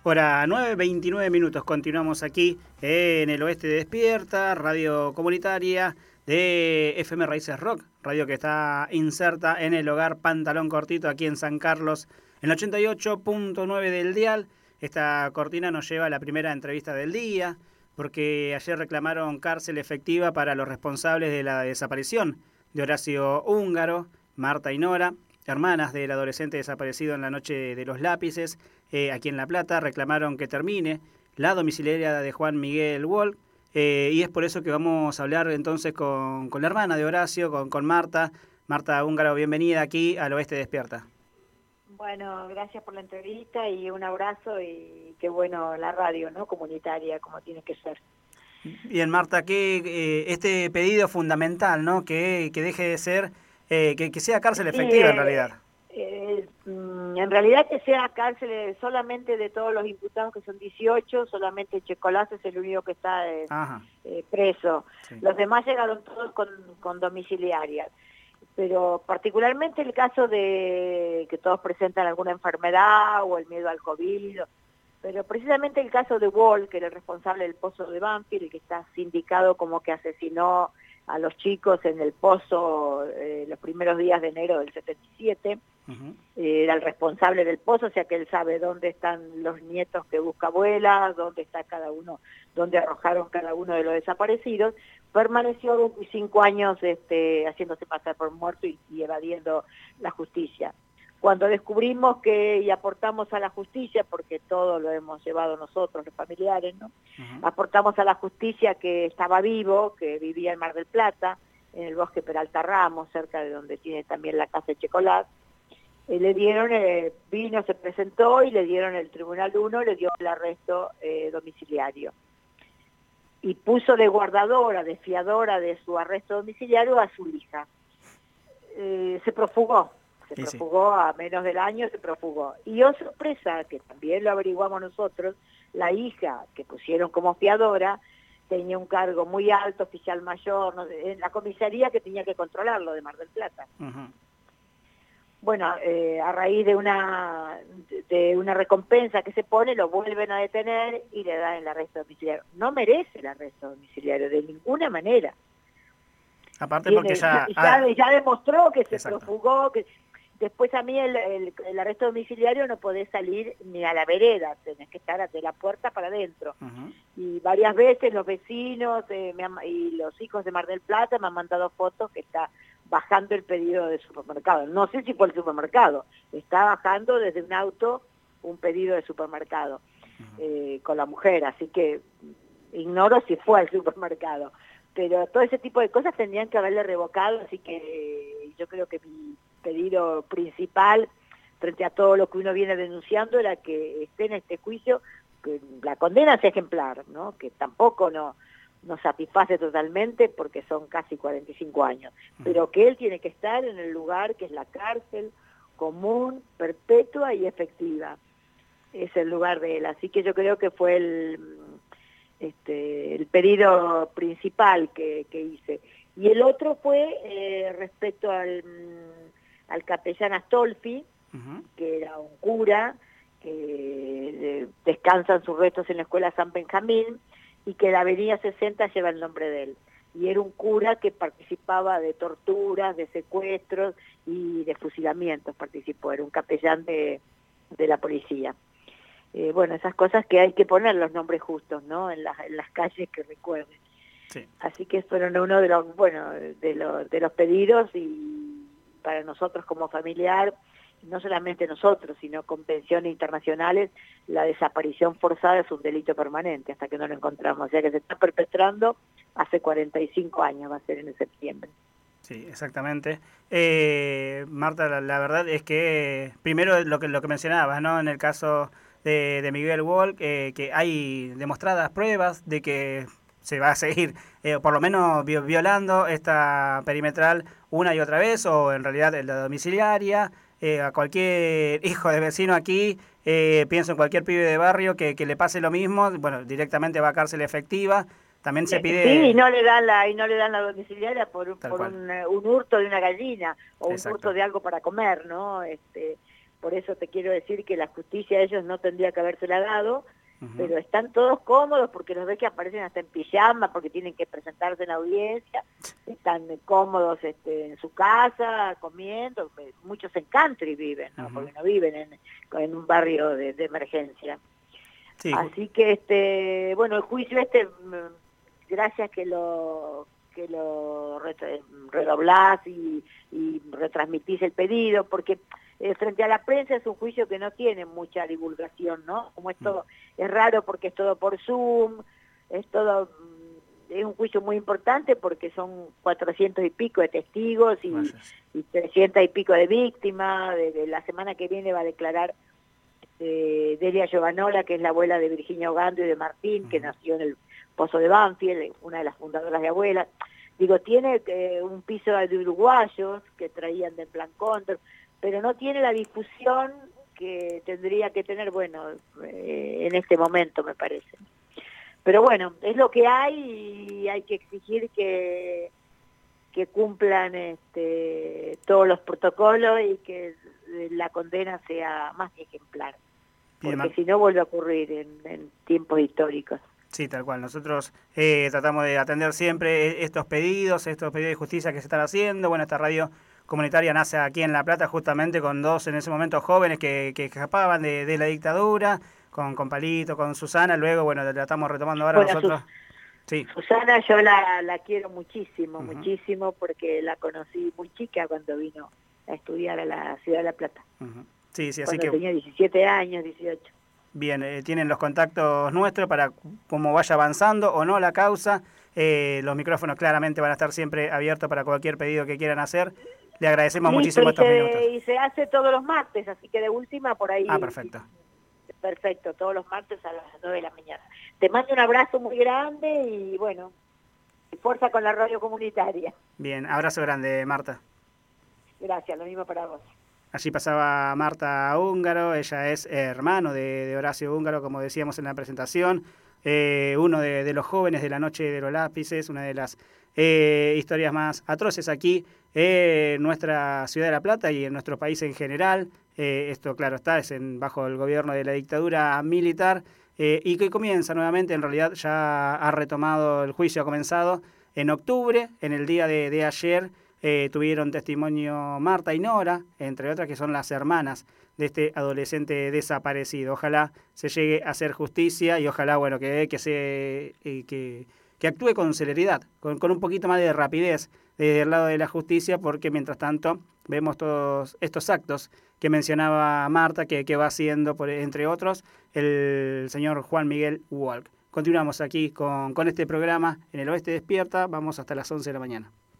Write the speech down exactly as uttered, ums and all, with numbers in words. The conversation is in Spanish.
Hora nueve, veintinueve minutos. Continuamos aquí en el Oeste Despierta, radio comunitaria de F M Raíces Rock, radio que está inserta en el hogar Pantalón Cortito aquí en San Carlos, en el ochenta y ocho punto nueve del dial. Esta cortina nos lleva a la primera entrevista del día, porque ayer reclamaron cárcel efectiva para los responsables de la desaparición de Horacio Húngaro, Marta y Nora, hermanas del adolescente desaparecido en la noche de los lápices, eh, aquí en La Plata. Reclamaron que termine la domiciliaria de Juan Miguel Wolk, eh, y es por eso que vamos a hablar entonces con, con la hermana de Horacio, con, con Marta. Marta Húngaro, bienvenida aquí al Oeste Despierta. Bueno, gracias por la entrevista y un abrazo, y qué bueno la radio, ¿no? Comunitaria, como tiene que ser. Bien, Marta, que eh, este pedido fundamental, ¿no? Que, que deje de ser, eh, que, que sea cárcel Sí, efectiva en eh, realidad. eh, en realidad que sea cárcel solamente de todos los imputados, que son dieciocho, solamente Checolás es el único que está eh, eh, preso. Sí. Los demás llegaron todos con, con domiciliaria. Pero particularmente el caso de que todos presentan alguna enfermedad o el miedo al COVID, pero precisamente el caso de Wolk, que era el responsable del pozo de Banfield, el que está sindicado como que asesinó a los chicos en el pozo eh, los primeros días de enero del setenta y siete, uh-huh. eh, era el responsable del pozo, o sea que él sabe dónde están los nietos que busca abuela, dónde está cada uno, dónde arrojaron cada uno de los desaparecidos. Permaneció veinticinco años este, haciéndose pasar por muerto y, y evadiendo la justicia. Cuando descubrimos que y aportamos a la justicia, porque todo lo hemos llevado nosotros, los familiares, ¿no? Uh-huh. Aportamos a la justicia que estaba vivo, que vivía en Mar del Plata, en el bosque Peralta Ramos, cerca de donde tiene también la casa de Checolás. Eh, le dieron, eh, vino, se presentó y le dieron el Tribunal uno, le dio el arresto eh, domiciliario. Y puso de guardadora, de fiadora de su arresto domiciliario a su hija. Eh, se profugó. Se sí, profugó sí. A menos del año, se profugó. Y oh sorpresa, que también lo averiguamos nosotros, la hija que pusieron como fiadora tenía un cargo muy alto, oficial mayor, no, en la comisaría que tenía que controlarlo de Mar del Plata. Uh-huh. Bueno, eh, a raíz de una de una recompensa que se pone, lo vuelven a detener y le dan el arresto domiciliario. No merece el arresto domiciliario de ninguna manera. Aparte Tiene, porque ya... Ya, ya, ya demostró que se Exacto. profugó, que... Después a mí el, el, el arresto domiciliario no podés salir ni a la vereda, tenés que estar de la puerta para adentro. Uh-huh. Y varias veces los vecinos eh, me han, y los hijos de Mar del Plata me han mandado fotos que está bajando el pedido del supermercado. No sé si fue el supermercado, está bajando desde un auto un pedido de supermercado uh-huh. eh, con la mujer, así que ignoro si fue al supermercado. Pero todo ese tipo de cosas tendrían que haberle revocado, así que eh, yo creo que mi pedido principal frente a todo lo que uno viene denunciando era que esté en este juicio, que la condena sea ejemplar, ¿no? Que tampoco no nos satisface totalmente porque son casi cuarenta y cinco años, pero que él tiene que estar en el lugar que es la cárcel común, perpetua y efectiva. Es el lugar de él, así que yo creo que fue el... Este, el pedido principal que, que hice. Y el otro fue eh, respecto al, al capellán Astolfi, uh-huh. que era un cura, que eh, descansan sus restos en la escuela San Benjamín, y que la avenida sesenta lleva el nombre de él. Y era un cura que participaba de torturas, de secuestros y de fusilamientos, participó, era un capellán de, de la policía. Eh, bueno, esas cosas que hay que poner los nombres justos, ¿no? En las, en las calles que recuerden. Sí. Así que fueron uno de los, bueno, de los, de los pedidos, y para nosotros como familiar, no solamente nosotros, sino convenciones internacionales, la desaparición forzada es un delito permanente hasta que no lo encontramos. O sea que se está perpetrando hace cuarenta y cinco años, va a ser en septiembre. Sí, exactamente. Eh, Marta, la, la verdad es que primero lo que lo que mencionabas, ¿no? En el caso de, de Miguel Wolk, eh, que hay demostradas pruebas de que se va a seguir, eh, por lo menos vi, violando esta perimetral una y otra vez, o en realidad la domiciliaria. Eh, a cualquier hijo de vecino aquí, eh, pienso en cualquier pibe de barrio que, que le pase lo mismo, bueno, directamente va a cárcel efectiva. También se pide... Sí, y no le dan la, y no le dan la domiciliaria por, por un, un hurto de una gallina o un hurto de algo para comer, ¿no? Este, por eso te quiero decir que la justicia a ellos no tendría que habérsela dado, uh-huh. pero están todos cómodos porque los ves que aparecen hasta en pijama porque tienen que presentarse en la audiencia, están cómodos este, en su casa, comiendo, muchos en country viven, ¿no? Uh-huh. Porque no viven en, en un barrio de, de emergencia. Sí. Así que, este bueno, el juicio este, gracias que lo... que lo redoblás y, y retransmitís el pedido, porque eh, frente a la prensa es un juicio que no tiene mucha divulgación, ¿no? Como esto mm. es raro porque es todo por Zoom, es todo, es un juicio muy importante porque son cuatrocientos y pico de testigos y, y trescientos y pico de víctimas. De, de la semana que viene va a declarar eh, Delia Giovanola, que es la abuela de Virginia Ogando y de Martín, mm. que nació en el Pozo de Banfield, una de las fundadoras de Abuelas. Digo, tiene eh, un piso de uruguayos que traían del Plan Cóndor, pero no tiene la difusión que tendría que tener, bueno, eh, en este momento me parece. Pero bueno, es lo que hay y hay que exigir que, que cumplan este, todos los protocolos y que la condena sea más que ejemplar, porque Bien, si no vuelve a ocurrir en, en tiempos históricos. Sí, tal cual. Nosotros eh, tratamos de atender siempre estos pedidos, estos pedidos de justicia que se están haciendo. Bueno, esta radio comunitaria nace aquí en La Plata justamente con dos en ese momento jóvenes que, que escapaban de, de la dictadura, con, con Palito, con Susana. Luego, bueno, la estamos retomando ahora bueno, nosotros. Sus, sí. Susana yo la, la quiero muchísimo, uh-huh. muchísimo, porque la conocí muy chica cuando vino a estudiar a la ciudad de La Plata. Uh-huh. Sí, sí, así cuando que... tenía diecisiete años, dieciocho. Bien, eh, tienen los contactos nuestros para cómo vaya avanzando o no la causa. Eh, los micrófonos claramente van a estar siempre abiertos para cualquier pedido que quieran hacer. Le agradecemos Listo, muchísimo y estos se, minutos. Y se hace todos los martes, así que de última por ahí. Ah, perfecto. Perfecto, todos los martes a las nueve de la mañana. Te mando un abrazo muy grande y bueno, fuerza con la radio comunitaria. Bien, abrazo grande, Marta. Gracias, lo mismo para vos. Allí pasaba Marta Húngaro, ella es hermano de, de Horacio Húngaro, como decíamos en la presentación, eh, uno de, de los jóvenes de la Noche de los Lápices, una de las eh, historias más atroces aquí en nuestra ciudad de La Plata y en nuestro país en general. Eh, esto, claro está, es en, bajo el gobierno de la dictadura militar eh, y que comienza nuevamente, en realidad ya ha retomado, el juicio ha comenzado en octubre, en el día de, de ayer. Eh, tuvieron testimonio Marta y Nora, entre otras, que son las hermanas de este adolescente desaparecido. Ojalá se llegue a hacer justicia y ojalá bueno que, que, se, eh, que, que actúe con celeridad, con, con un poquito más de rapidez desde el lado de la justicia, porque mientras tanto vemos todos estos actos que mencionaba Marta, que, que va haciendo, por, entre otros, el señor Juan Miguel Walk. Continuamos aquí con, con este programa en el Oeste Despierta, vamos hasta las once de la mañana.